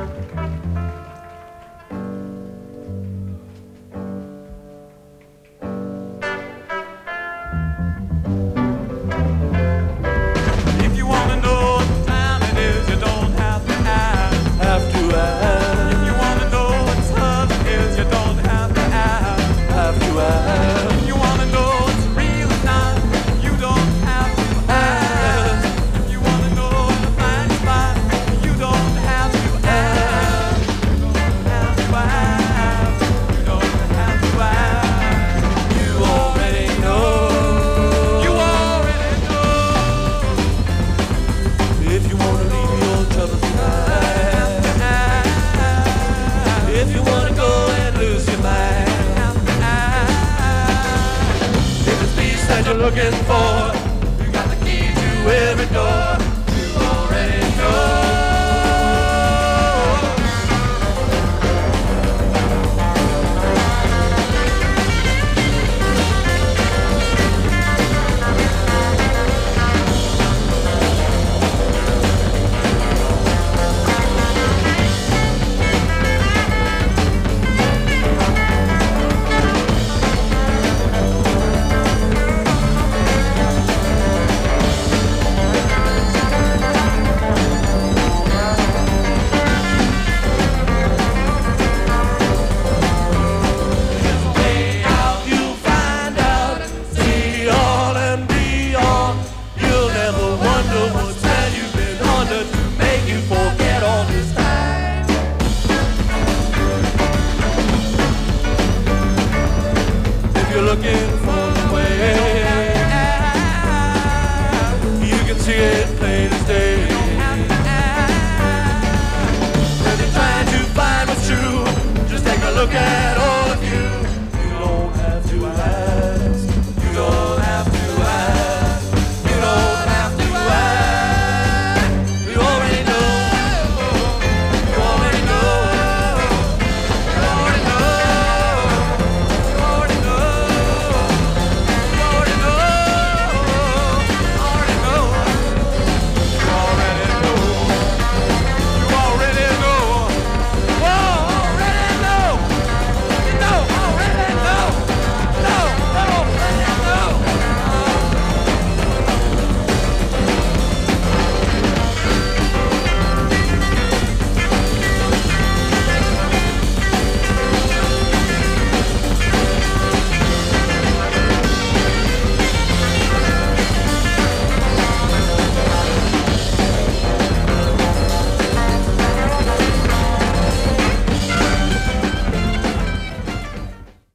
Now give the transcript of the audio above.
If you wanna know what time it is, you don't have to ask. Have to ask. If you wanna know what time it is, you don't have to ask. Have to ask. If you wanna know what's real or not, you don't have to ask. If you wanna know the blind spot, you don't have to ask. You don't have to ask. You don't have to ask. You already know. You already know. If you wanna leave your troubles behind. If you wanna go and lose your mind. If it's peace that you're looking for, you got the key to every door. You already know. Way out, you'll find out. See all and beyond. You'll never wonder what spell you've been under to make you forget all this time. If you're looking for the way, you can see it plain as day. When you're trying to find what's true, just take a look at all